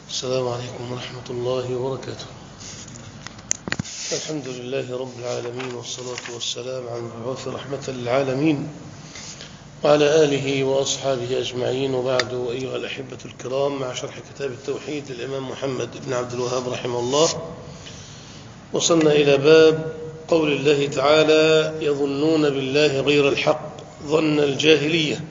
السلام عليكم ورحمة الله وبركاته. الحمد لله رب العالمين، والصلاة والسلام على المبعوث رحمة للعالمين وعلى آله وأصحابه أجمعين، وبعد. أيها الأحبة الكرام، مع شرح كتاب التوحيد للإمام محمد بن عبد الوهاب رحمه الله، وصلنا إلى باب قول الله تعالى: يظنون بالله غير الحق ظن الجاهلية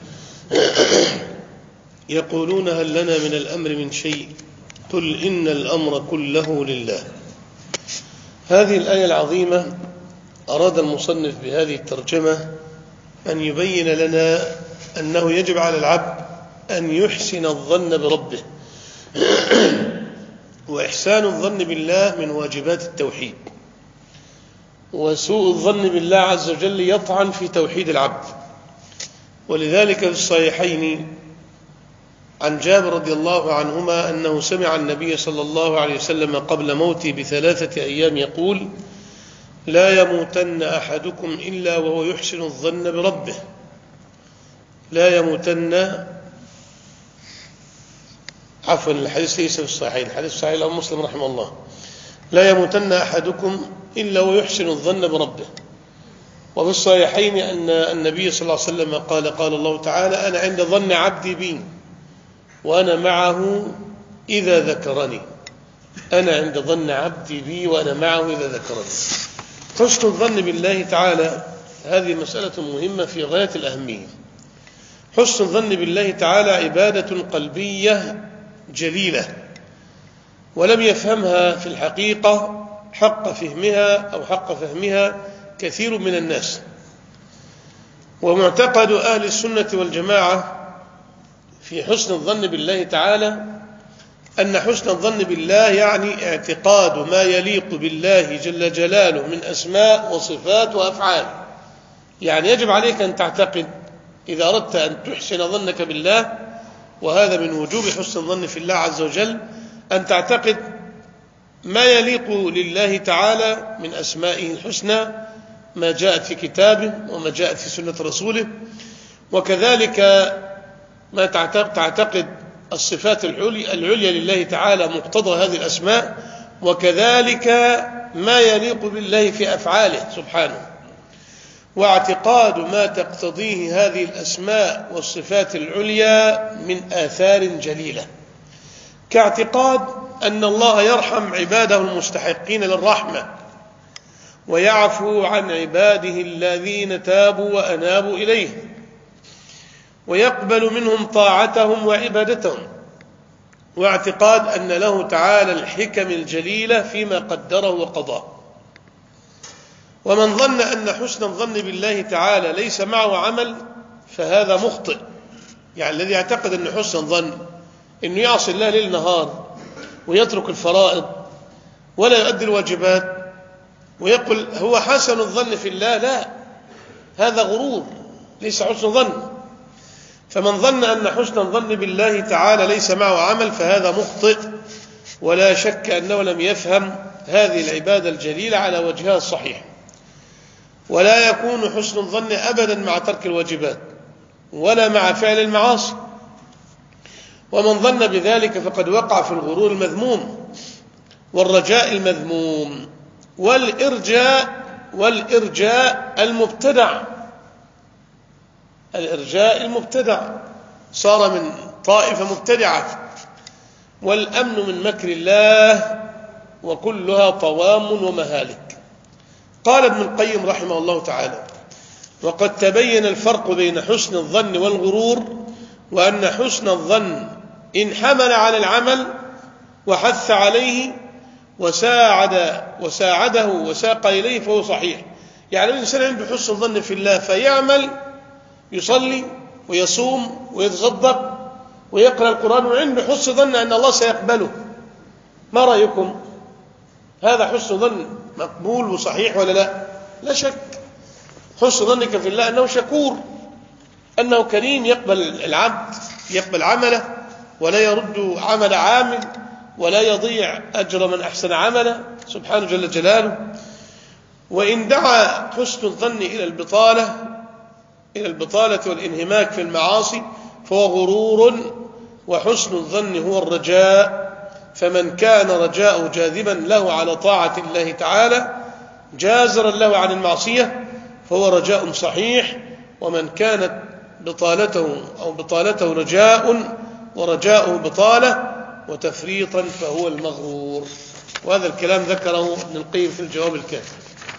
يقولون هل لنا من الأمر من شيء قل إن الأمر كله لله. هذه الآية العظيمة أراد المصنف بهذه الترجمة أن يبين لنا أنه يجب على العبد أن يحسن الظن بربه وإحسان الظن بالله من واجبات التوحيد، وسوء الظن بالله عز وجل يطعن في توحيد العبد. ولذلك في الصحيحين عن جابر رضي الله عنهما أنه سمع النبي صلى الله عليه وسلم قبل موته ب3 أيام يقول: لا يموتن أحدكم إلا وهو يحسن الظن بربه. لا يموتن، عفوا الحديث ليس في الصحيحين، الحديث صحيح الإمام مسلم رحمه الله: لا يموتن أحدكم إلا ويحسن الظن بربه. وفي الصحيحين أن النبي صلى الله عليه وسلم قال الله تعالى: أنا عند ظن عبدي بي وأنا معه إذا ذكرني. أنا عند ظن عبدي بي وأنا معه إذا ذكرني. حسن الظن بالله تعالى هذه مسألة مهمة في غاية الأهمية. حسن الظن بالله تعالى عبادة قلبية جليلة، ولم يفهمها في الحقيقة حق فهمها كثير من الناس. ومعتقد أهل السنة والجماعة في حسن الظن بالله تعالى أن حسن الظن بالله يعني اعتقاد ما يليق بالله جل جلاله من أسماء وصفات وأفعال. يعني يجب عليك أن تعتقد إذا أردت أن تحسن ظنك بالله، وهذا من وجوب حسن الظن في الله عز وجل، أن تعتقد ما يليق لله تعالى من أسمائه الحسنى، ما جاءت في كتابه وما جاءت في سنة رسوله، وكذلك ما تعتقد الصفات العليا لله تعالى مقتضى هذه الأسماء، وكذلك ما يليق بالله في أفعاله سبحانه. واعتقاد ما تقتضيه هذه الأسماء والصفات العليا من آثار جليلة، كاعتقاد أن الله يرحم عباده المستحقين للرحمة، ويعفو عن عباده الذين تابوا وأنابوا إليه، ويقبل منهم طاعتهم وعبادتهم، واعتقاد أن له تعالى الحكم الجليلة فيما قدره وقضاه. ومن ظن أن حسن الظن بالله تعالى ليس معه عمل فهذا مخطئ. يعني الذي يعتقد أن حسن الظن أنه يعصي الله ليل نهار ويترك الفرائض ولا يؤدي الواجبات ويقول هو حسن الظن في الله، لا، هذا غرور، ليس حسن ظن. فمن ظن أن حسن الظن بالله تعالى ليس معه عمل فهذا مخطئ، ولا شك أنه لم يفهم هذه العبادة الجليلة على وجهها الصحيح. ولا يكون حسن الظن أبدا مع ترك الواجبات ولا مع فعل المعاصي. ومن ظن بذلك فقد وقع في الغرور المذموم والرجاء المذموم والإرجاء المبتدع. الإرجاء المبتدع صار من طائفة مبتدعة، والأمن من مكر الله، وكلها طوام ومهالك. قال ابن القيم رحمه الله تعالى: وقد تبين الفرق بين حسن الظن والغرور، وأن حسن الظن إن حمل على العمل وحث عليه وساعده وساق إليه فهو صحيح. يعني الإنسان عنده حسن الظن في الله فيعمل، يصلي ويصوم ويتصدق ويقرأ القرآن وعنده حسن ظن أن الله سيقبله. ما رأيكم؟ هذا حسن ظن مقبول وصحيح ولا لا؟ لا شك. حسن ظنك في الله أنه شكور، أنه كريم، يقبل العبد، يقبل عمله ولا يرد عمل عامل، ولا يضيع أجر من أحسن عمله سبحانه جل جلاله. وإن دعا حسن الظن إلى البطالة والانهماك في المعاصي فهو غرور، وحسن الظن هو الرجاء فمن كان رجاؤه جاذبا له على طاعة الله تعالى جازرا له عن المعصية فهو رجاء صحيح، ومن كانت بطالته رجاء ورجاؤه بطالة وتفريطا فهو المغرور. وهذا الكلام ذكره ابن القيم في الجواب الكافي.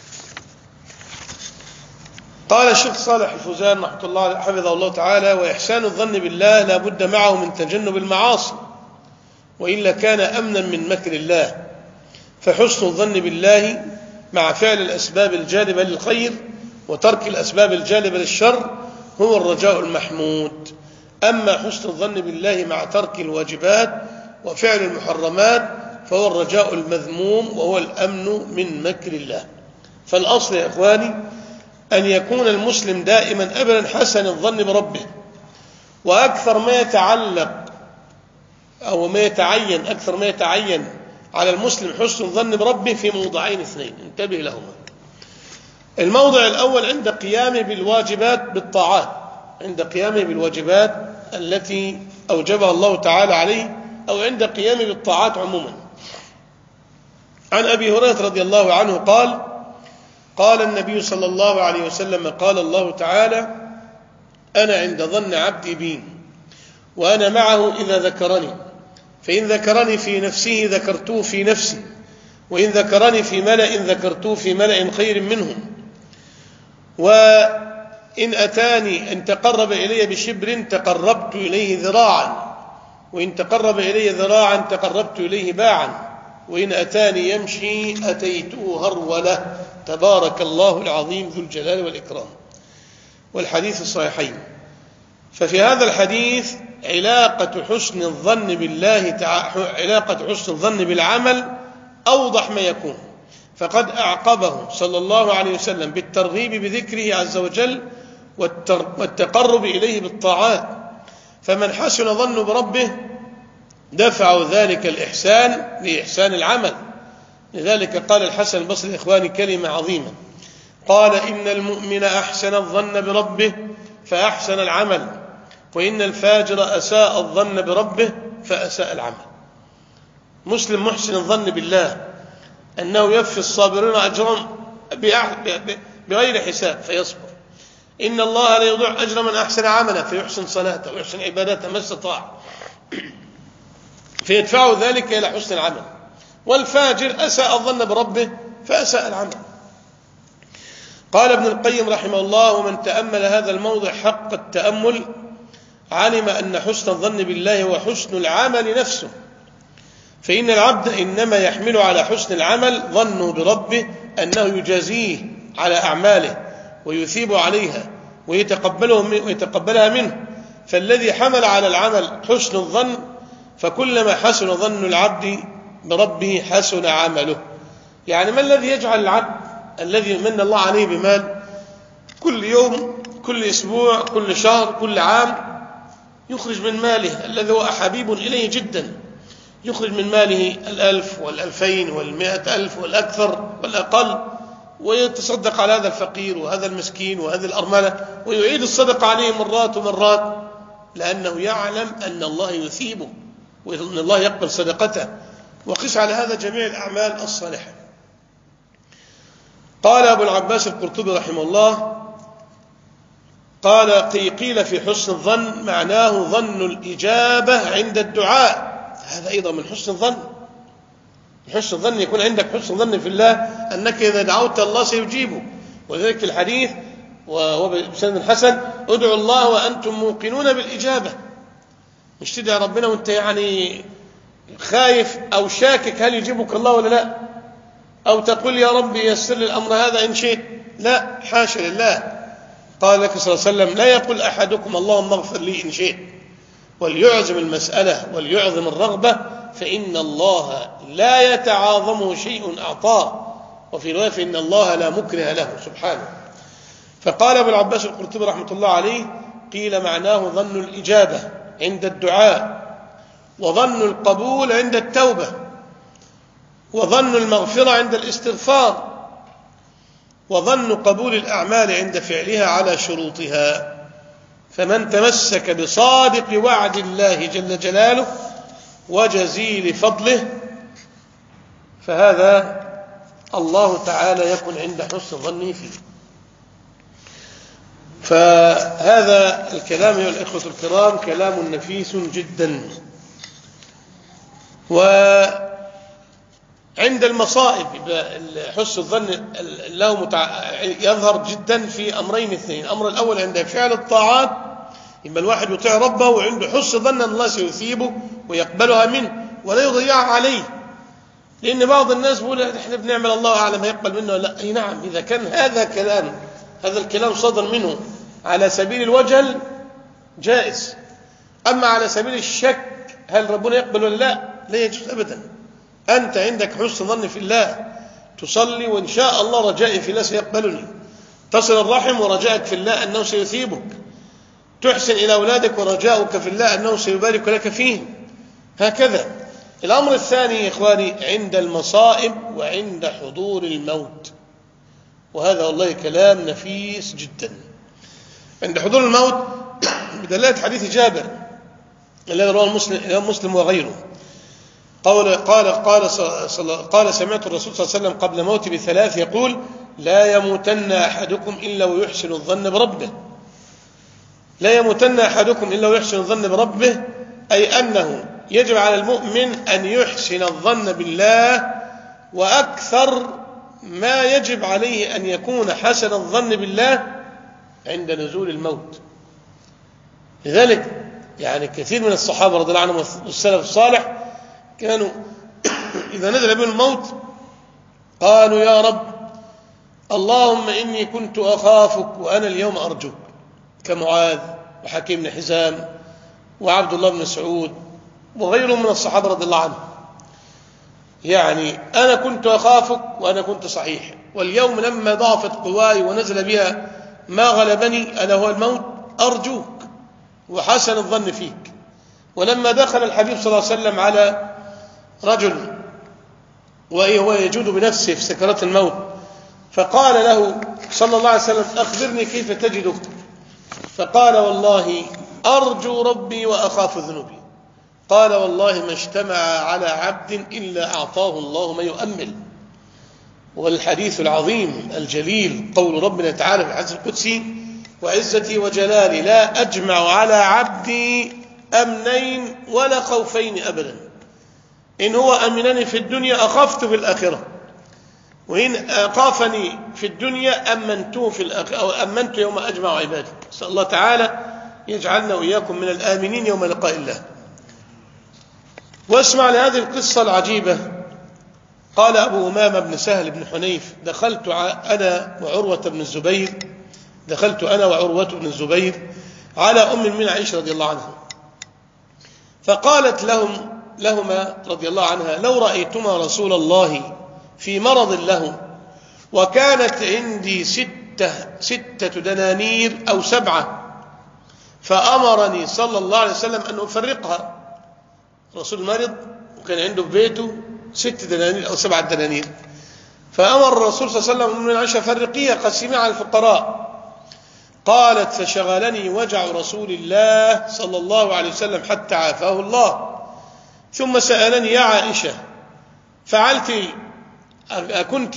قال الشيخ صالح الفوزان رحمه الله حفظه الله تعالى: وإحسان الظن بالله لا بد معه من تجنب المعاصي، وإلا كان أمنا من مكر الله. فحسن الظن بالله مع فعل الأسباب الجالبة للخير وترك الأسباب الجالبة للشر هو الرجاء المحمود. أما حسن الظن بالله مع ترك الواجبات وفعل المحرمات فهو الرجاء المذموم، وهو الأمن من مكر الله. فالأصل يا إخواني أن يكون المسلم دائما أبدا حسن الظن بربه، وأكثر ما يتعلق أو ما يتعين أكثر ما يتعين على المسلم حسن الظن بربه في موضعين اثنين، انتبه لهما. الموضع الأول عند قيامه بالواجبات بالطاعات، عند قيامه بالواجبات التي أوجبها الله تعالى عليه، أو عند قيامه بالطاعات عموما. عن أبي هريرة رضي الله عنه قال: قال النبي صلى الله عليه وسلم: قال الله تعالى: أنا عند ظن عبدي بي وأنا معه إذا ذكرني، فإن ذكرني في نفسه ذكرته في نفسي، وإن ذكرني في ملأ ذكرته في ملأ خير منهم، وإن أتاني أن تقرب إلي بشبر تقربت إليه ذراعا، وإن تقرب إلي ذراعا تقربت إليه باعا، وإن أتاني يمشي أتيته هرولة، تبارك الله العظيم ذو الجلال والإكرام. والحديث الصحيحين. ففي هذا الحديث علاقة حسن الظن بالله تعالى، علاقة حسن الظن بالعمل أوضح ما يكون، فقد أعقبه صلى الله عليه وسلم بالترغيب بذكره عز وجل والتقرب إليه بالطاعات. فمن حسن ظن بربه دفع ذلك الإحسان لإحسان العمل. لذلك قال الحسن البصري إخواني كلمة عظيمة، قال: إن المؤمن أحسن الظن بربه فأحسن العمل، وإن الفاجر أساء الظن بربه فأساء العمل. مسلم محسن الظن بالله أنه يوفي الصابرين أجرهم بغير حساب فيصبر. إن الله لا يضيع أجر من أحسن عملا فيحسن صلاته ويحسن عبادته ما استطاع، فيدفعه ذلك إلى حسن العمل. والفاجر أساء الظن بربه فأساء العمل. قال ابن القيم رحمه الله: ومن تأمل هذا الموضع حق التأمل علم أن حسن الظن بالله هو حسن العمل نفسه، فإن العبد إنما يحمل على حسن العمل ظنه بربه أنه يجازيه على أعماله ويثيب عليها ويتقبلها منه. فالذي حمل على العمل حسن الظن، فكلما حسن ظن العبد بربه حسن عمله. يعني ما الذي يجعل العبد الذي من الله عليه بمال كل يوم كل أسبوع كل شهر كل عام يخرج من ماله الذي هو حبيب إليه جدا، يخرج من ماله 1000 وال2000 وال100,000 والأكثر والأقل، ويتصدق على هذا الفقير وهذا المسكين وهذه الأرملة، ويعيد الصدقة عليه مرات ومرات، لأنه يعلم أن الله يثيبه وأن الله يقبل صدقته. وقس على هذا جميع الأعمال الصالحة. قال أبو العباس القرطبي رحمه الله: قيل في حسن الظن معناه ظن الإجابة عند الدعاء. هذا أيضا من حسن الظن. حسن الظن يكون عندك حسن ظن في الله أنك إذا دعوت الله سيجيبه. ولذلك في الحديث وبسند حسن: ادعوا الله وأنتم موقنون بالإجابة. مش تدعي ربنا وانت يعني خايف أو شاكك هل يجيبك الله ولا لا، أو تقول يا رب يسر لي الأمر هذا إن شئت. لا، حاشا لله. قال لك صلى الله عليه وسلم: لا يقول أحدكم اللهم اغفر لي إن شئت، وليعظم المسألة وليعظم الرغبة، فإن الله لا يتعاظمه شيء أعطاه. وفي رواية: فإن الله لا مكره له سبحانه. فقال أبو العباس القرطبي رحمة الله عليه: قيل معناه ظن الإجابة عند الدعاء، وظن القبول عند التوبة، وظن المغفرة عند الاستغفار، وظن قبول الأعمال عند فعلها على شروطها. فمن تمسك بصادق وعد الله جل جلاله وجزيل فضله، فهذا الله تعالى يكون عند حسن ظنه فيه. فهذا الكلام أيها الإخوة الكرام كلام نفيس جدا. وعند المصائب حسن الظن له يظهر جدا في أمرين اثنين. الأمر الأول عند فعل الطاعات، يبقى الواحد يطيع ربه وعنده حسن ظن أن الله سيثيبه ويقبلها منه ولا يضيعها عليه. لأن بعض الناس بيقول احنا بنعمل الله أعلم هيقبل منه ولا لا. أي نعم، إذا كان هذا الكلام صدر منه على سبيل الوجل جائز. أما على سبيل الشك هل ربنا يقبل ولا لا يجوز أبدا. أنت عندك حسن ظن في الله، تصلي وإن شاء الله رجائي في الله سيقبلني، تصل الرحم ورجائك في الله أنه سيثيبك، تحسن إلى أولادك ورجاؤك في الله أنه سيبارك لك فيهم، هكذا. الأمر الثاني يا إخواني عند المصائب وعند حضور الموت، وهذا والله كلام نفيس جدا. عند حضور الموت بدلالة حديث جابر الذي رواه مسلم وغيره، قال سمعت الرسول صلى الله عليه وسلم قبل موته ب3 يقول: لا يموتن أحدكم إلا ويحسن الظن بربه. لا يموتن أحدكم إلا ويحسن الظن بربه، أي أنه يجب على المؤمن أن يحسن الظن بالله، وأكثر ما يجب عليه أن يكون حسن الظن بالله عند نزول الموت. لذلك يعني كثير من الصحابة رضي الله عنهم والسلف الصالح كانوا إذا نزل بهم الموت قالوا: يا رب اللهم إني كنت أخافك وأنا اليوم أرجوك، كمعاذ وحكيم بن حزام وعبد الله بن مسعود وغيرهم من الصحابة رضي الله عنهم. يعني أنا كنت أخافك وأنا كنت صحيح، واليوم لما ضعفت قواي ونزل بها ما غلبني ألا هو الموت أرجوك وحسن الظن فيك. ولما دخل الحبيب صلى الله عليه وسلم على رجل وهو يجود بنفسه في سكرات الموت، فقال له صلى الله عليه وسلم: أخبرني كيف تجدك؟ فقال: والله أرجو ربي وأخاف ذنوبي. قال: والله ما اجتمع على عبد إلا أعطاه الله ما يؤمل. والحديث العظيم الجليل قول ربنا تعالى في الحديث القدسي: وعزتي وجلالي لا أجمع على عبدي أمنين ولا خوفين أبدا، إن هو أمنني في الدنيا أخفت في الآخرة، وإن أخافني في الدنيا أمنته في الآخرة، أو أمنت يوم أجمع عبادي. نسأل الله تعالى يجعلنا وإياكم من الآمنين يوم لقاء الله. واسمع لهذه القصة العجيبة. قال أبو أمامة بن سهل بن حنيف: دخلت أنا وعروة بن الزبير على أم المؤمنين عائشة رضي الله عنها، فقالت لهما رضي الله عنها: لو رأيتما رسول الله في مرض له، وكانت عندي 6 دنانير أو 7، فأمرني صلى الله عليه وسلم أن أفرقها. رسول مرض وكان عنده في بيته 6 دنانير أو 7 دنانير، فأمر الرسول صلى الله عليه وسلم من عائشة: فرقيها قسميها على الفقراء. قالت: فشغلني وجع رسول الله صلى الله عليه وسلم حتى عافاه الله، ثم سألني: يا عائشة فعلت أكنت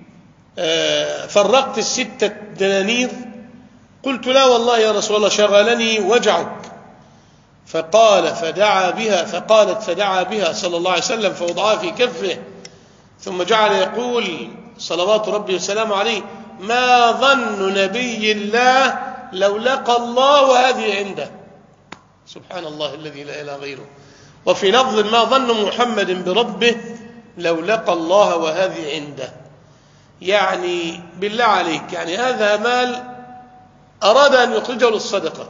فرقت 6 دنانير؟ قلت: لا والله يا رسول الله، شغلني وجعك. فقالت فدعا بها صلى الله عليه وسلم فوضعها في كفه، ثم جعل يقول صلوات ربي وسلامه عليه: ما ظن نبي الله لو لقى الله وهذه عنده. سبحان الله الذي لا إله غيره. وفي لفظ: ما ظن محمد بربه لو لقى الله وهذه عنده. يعني بالله عليك، يعني هذا مال أراد أن يخرجه للصدقة،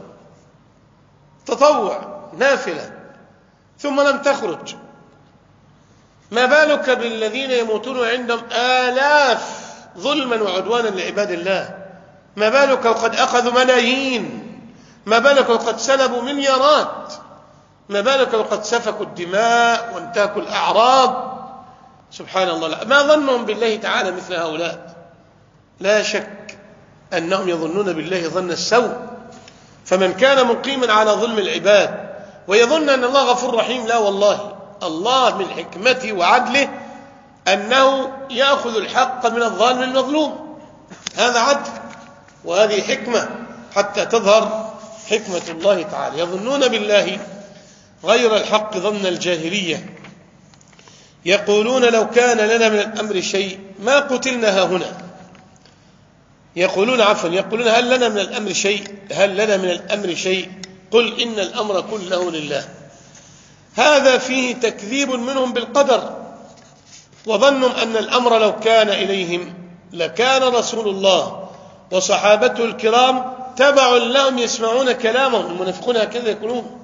تطوع نافلة، ثم لم تخرج، ما بالك بالذين يموتون عندهم آلاف ظلما وعدوانا لعباد الله؟ ما بالك وقد أخذوا ملايين؟ ما بالك وقد سلبوا مليارات؟ ما بالك وقد سفكوا الدماء وانتهكوا الأعراض؟ سبحان الله. ما ظنهم بالله تعالى مثل هؤلاء؟ لا شك أنهم يظنون بالله ظن السوء. فمن كان مقيما على ظلم العباد ويظن أن الله غفور رحيم، لا والله، الله من حكمته وعدله أنه يأخذ الحق من الظالم المظلوم، هذا عدل وهذه حكمة حتى تظهر حكمة الله تعالى. يظنون بالله غير الحق ظن الجاهلية، يقولون لو كان لنا من الأمر شيء ما قتلنا هنا. يقولون هل لنا من الأمر شيء قل إن الأمر كله لله. هذا فيه تكذيب منهم بالقدر، وظنهم أن الأمر لو كان إليهم لكان رسول الله وصحابته الكرام تبع لهم يسمعون كلامهم. المنافقون هكذا يقولون،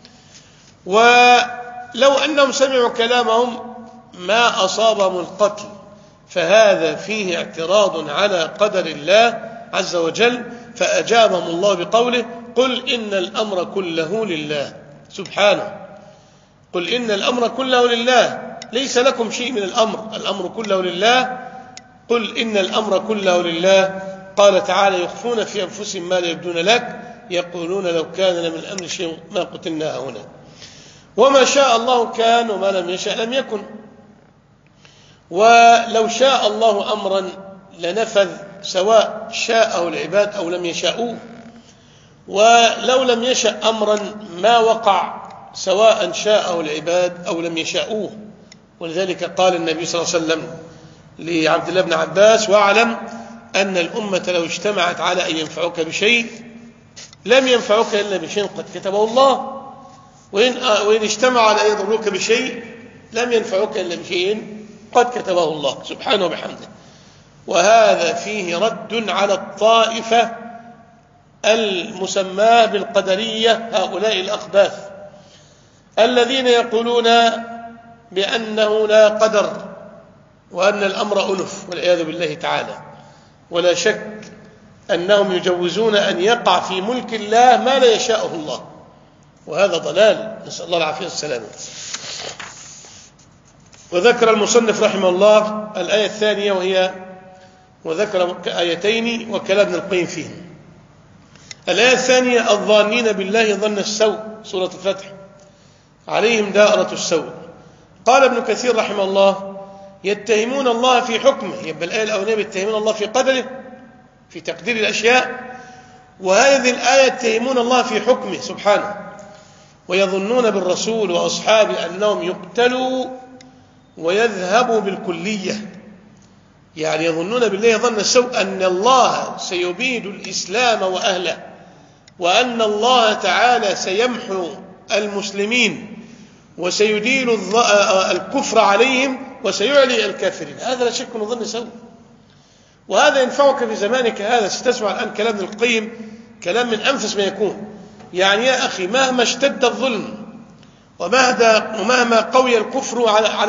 ولو أنهم سمعوا كلامهم ما أصابهم القتل. فهذا فيه اعتراض على قدر الله عز وجل، فأجابهم الله بقوله قل إن الأمر كله لله. سبحانه، قل إن الأمر كله لله، ليس لكم شيء من الأمر كله لله. قل إن الأمر كله لله. قال تعالى يخفون في أنفسهم ما لا يبدون لك، يقولون لو كان لنا من الأمر شيء ما قتلنا هنا. وما شاء الله كان وما لم يشاء لم يكن. ولو شاء الله أمرا لنفذ سواء شاءه العباد أو لم يشاءوه، ولو لم يشأ أمرا ما وقع سواء شاءه العباد أو لم يشاءوه. ولذلك قال النبي صلى الله عليه وسلم لعبد الله بن عباس واعلم أن الأمة لو اجتمعت على أن ينفعوك بشيء لم ينفعوك إلا بشيء قد كتبه الله، وإن اجتمعوا على أن يضروك بشيء لم ينفعوك إلا بشيء قد كتبه الله سبحانه وبحمده. وهذا فيه رد على الطائفة المسماة بالقدرية، هؤلاء الأخباث الذين يقولون بأنه لا قدر وأن الأمر أنف والعياذ بالله تعالى. ولا شك أنهم يجوزون أن يقع في ملك الله ما لا يشاءه الله، وهذا ضلال، نسأل الله العافية والسلامة. وذكر المصنف رحمه الله الآية الثانية وذكر آيتين وكلام ابن القيم فيهم. الآية الثانية الظانين بالله ظن السوء، سورة الفتح، عليهم دائرة السوء. قال ابن كثير رحمه الله يتهمون الله في حكمه، يبقى الآية الأولانية يتهمون الله في قدره في تقدير الأشياء، وهذه الآية يتهمون الله في حكمه سبحانه. ويظنون بالرسول وأصحابه أنهم يقتلوا ويذهبوا بالكلية، يعني يظنون بالله ظن السوء أن الله سيبيد الإسلام وأهله، وأن الله تعالى سيمحو المسلمين وسيديل الكفر عليهم وسيعلي الكافرين. هذا لا شك من ظن سوء، وهذا ينفعك في زمانك هذا. ستسمع الآن كلام ابن القيم، كلام من أنفس ما يكون. يعني يا أخي مهما اشتد الظلم ومهما قوي الكفر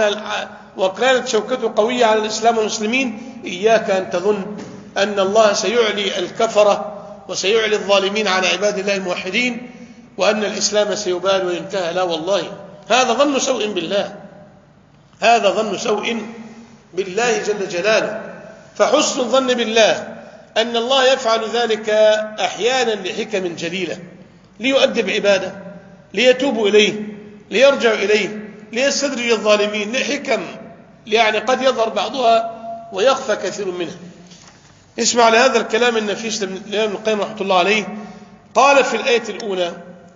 وكانت شوكته قوية على الإسلام والمسلمين، إياك أن تظن أن الله سيعلي الكفرة وسيعلي الظالمين على عباد الله الموحدين وأن الإسلام سيبال وينتهى. لا والله، هذا ظن سوء بالله، هذا ظن سوء بالله جل جلاله. فحسن الظن بالله أن الله يفعل ذلك أحيانا لحكم جليلة، ليؤدب عباده، ليتوبوا إليه، ليرجعوا إليه، ليستدرج الظالمين، لحكم يعني قد يظهر بعضها ويخفى كثير منها. اسمع لهذا الكلام النفيس لابن القيم رحمة الله عليه. قال في الآية الأولى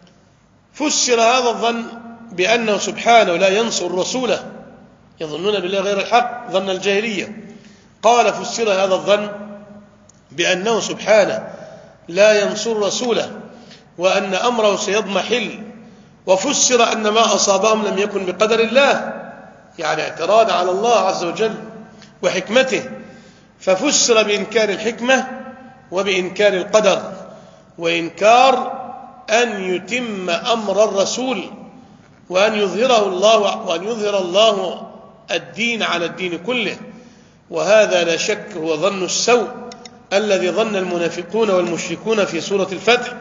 فسر هذا الظن بأنه سبحانه لا ينصر رسوله، يظنون بالله غير الحق ظن الجاهلية. قال فسر هذا الظن بأنه سبحانه لا ينصر رسوله وأن أمره سيضمحل. وفسر أن ما أصابهم لم يكن بقدر الله، يعني اعتراض على الله عز وجل وحكمته. ففسر بإنكار الحكمة وبإنكار القدر، وإنكار أن يتم أمر الرسول وأن يظهر الله الدين على الدين كله. وهذا لا شك هو ظن السوء الذي ظن المنافقون والمشركون في سورة الفتح.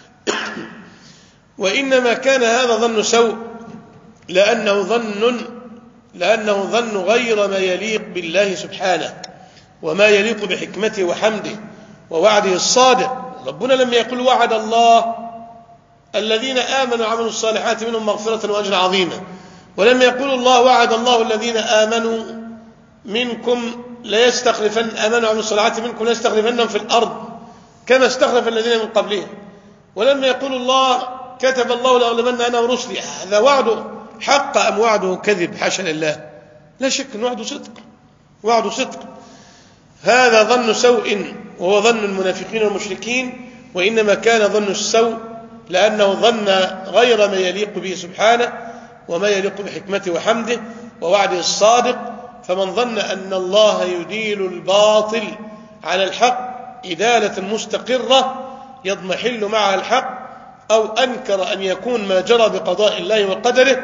وإنما كان هذا ظن سوء لأنه ظن غير ما يليق بالله سبحانه وما يليق بحكمته وحمده ووعده الصادق. ربنا لم يقل وعد الله الذين آمنوا وعملوا الصالحات منهم مغفرة وأجر عظيما، ولما يقول الله وعد الله الذين آمنوا منكم آمنوا وعملوا الصالحات منكم ليستخلفنهم في الأرض كما استخلف الذين من قبلهم. ولما يقول الله كتب الله لأغلبن أنا ورسلي، هذا وعده حق أم وعده كذب؟ حاشا لله، لا شك أن وعده صدق. هذا ظن سوء وهو ظن المنافقين والمشركين، وإنما كان ظن السوء لأنه ظن غير ما يليق به سبحانه وما يليق بحكمته وحمده ووعده الصادق. فمن ظن أن الله يديل الباطل على الحق إدالة مستقرة يضمحل معها الحق، أو أنكر أن يكون ما جرى بقضاء الله وقدره،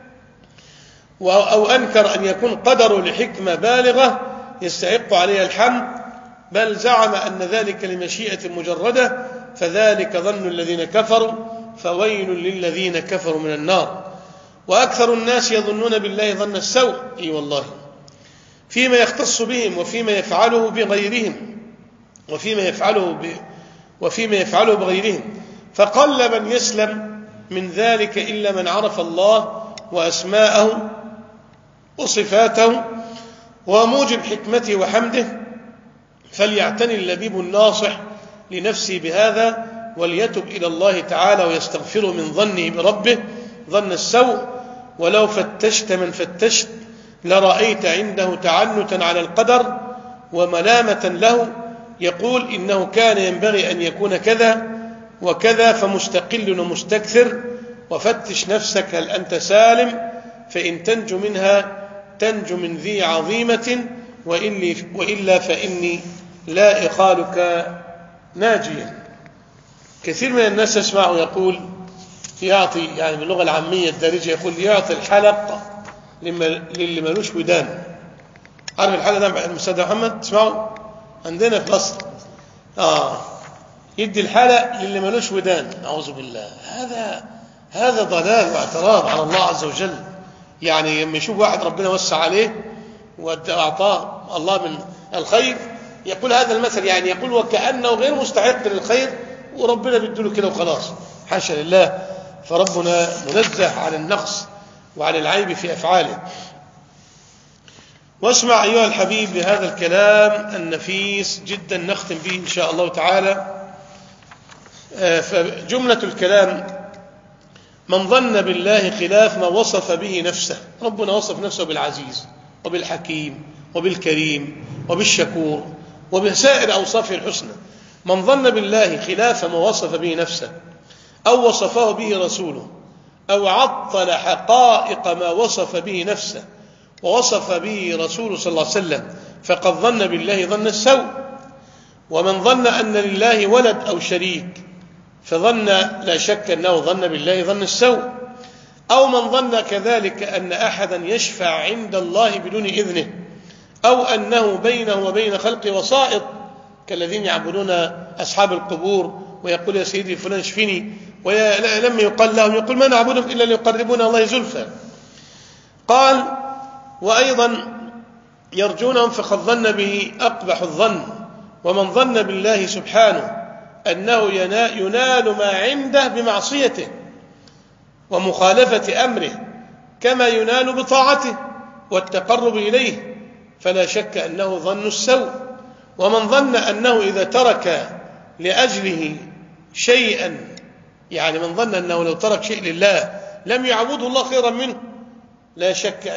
أو أنكر أن يكون قدره لحكمة بالغة يستحق عليها الحمد، بل زعم أن ذلك لمشيئة مجردة، فذلك ظن الذين كفروا، فويل للذين كفروا من النار. وأكثر الناس يظنون بالله ظن السوء، أي والله، فيما يختص بهم وفيما يفعله بغيرهم وفيما يفعله بغيرهم، فقل من يسلم من ذلك إلا من عرف الله وأسماءه وصفاته وموجب حكمته وحمده، فليعتني اللبيب الناصح لنفسه بهذا وليتب إلى الله تعالى ويستغفره من ظنه بربه ظن السوء. ولو فتشت من فتشت لرأيت عنده تعنتا على القدر وملامة له، يقول إنه كان ينبغي أن يكون كذا وكذا، فمستقل ومستكثر. وفتش نفسك هل أنت سالم، فإن تنجو منها تنجو من ذي عظيمة، وإلا فإني لا إخالك ناجيا. كثير من الناس يسمعه يقول يعطي، يعني باللغة العامية الدارجة يقول يعطي الحلق للي ملوش ودان. عارف الحلق ده المستاذ محمد تسمعه عندنا في مصر؟ يدي الحلق للي ملوش ودان. أعوذ بالله، هذا ضلال واعتراض على الله عز وجل. يعني لما يشوف واحد ربنا وسع عليه وأعطاه الله من الخير يقول هذا المثل، يعني يقول وكأنه غير مستحق للخير وربنا بيديله كده وخلاص. حاشا لله، فربنا منزه عن النقص وعن العيب في أفعاله. واسمع أيها الحبيب بهذا الكلام النفيس جدا نختم به إن شاء الله تعالى. فجملة الكلام: من ظن بالله خلاف ما وصف به نفسه. ربنا وصف نفسه بالعزيز وبالحكيم وبالكريم وبالشكور وبسائر أوصافه الحسنى. من ظن بالله خلاف ما وصف به نفسه أو وصفه به رسوله أو عطل حقائق ما وصف به نفسه ووصف به رسوله صلى الله عليه وسلم فقد ظن بالله ظن السوء. ومن ظن أن لله ولد أو شريك فظن لا شك أنه ظن بالله ظن السوء. أو من ظن كذلك أن أحدا يشفع عند الله بدون إذنه، أو أنه بينه وبين خلق وسائط كالذين يعبدون أصحاب القبور ويقول يا سيدي فلان اشفني، ولما يقال لهم يقول ما نعبدهم إلا ليقربونا الله زلفى. قال: وأيضا يرجونهم فقد ظن به أقبح الظن. ومن ظن بالله سبحانه أنه ينال ما عنده بمعصيته ومخالفة أمره كما ينال بطاعته والتقرب إليه فلا شك أنه ظن السوء. ومن ظن أنه إذا ترك لأجله شيئا، يعني من ظن أنه لو ترك شيء لله لم يعبده الله خيرا منه، لا شك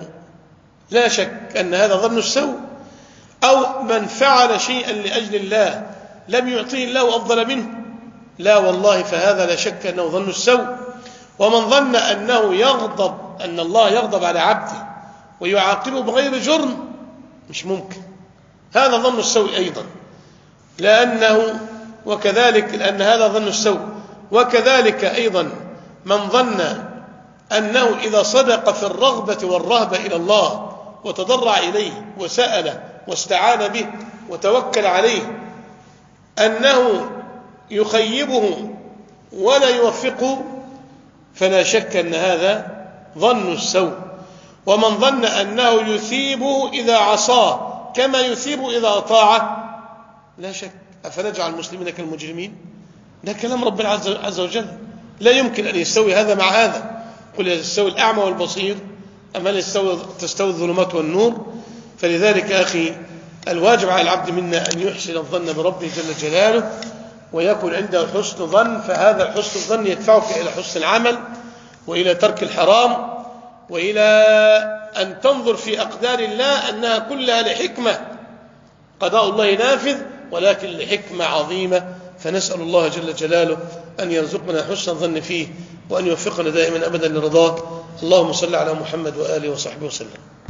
أن هذا ظن السوء. أو من فعل شيئا لأجل الله لم يعطيه الله أفضل منه، لا والله، فهذا لا شك أنه ظن السوء. ومن ظن أن الله يغضب على عبده ويعاقبه بغير جرم، مش ممكن، هذا ظن السوء أيضا، لأن هذا ظن السوء. وكذلك أيضا من ظن أنه إذا صدق في الرغبة والرهبة إلى الله وتضرع إليه وسأل واستعان به وتوكل عليه أنه يخيبه ولا يوفقه، فلا شك أن هذا ظن السوء. ومن ظن أنه يثيبه إذا عصاه كما يثيب إذا أطاعه، لا شك. أفنجعل المسلمين كالمجرمين؟ ده كلام ربنا عز وجل، لا يمكن أن يستوي هذا مع هذا. قل يستوي الأعمى والبصير أم هل تستوي الظلمات والنور؟ فلذلك أخي الواجب على العبد منا أن يحسن الظن بربه جل جلاله ويكون عنده حسن ظن، فهذا الحسن الظن يدفعك إلى حسن العمل وإلى ترك الحرام وإلى أن تنظر في أقدار الله أنها كلها لحكمة، قضاء الله نافذ ولكن لحكمة عظيمة. فنسأل الله جل جلاله أن يرزقنا حسن الظن فيه وأن يوفقنا دائما أبدا لرضاه. اللهم صل على محمد وآله وصحبه وسلم.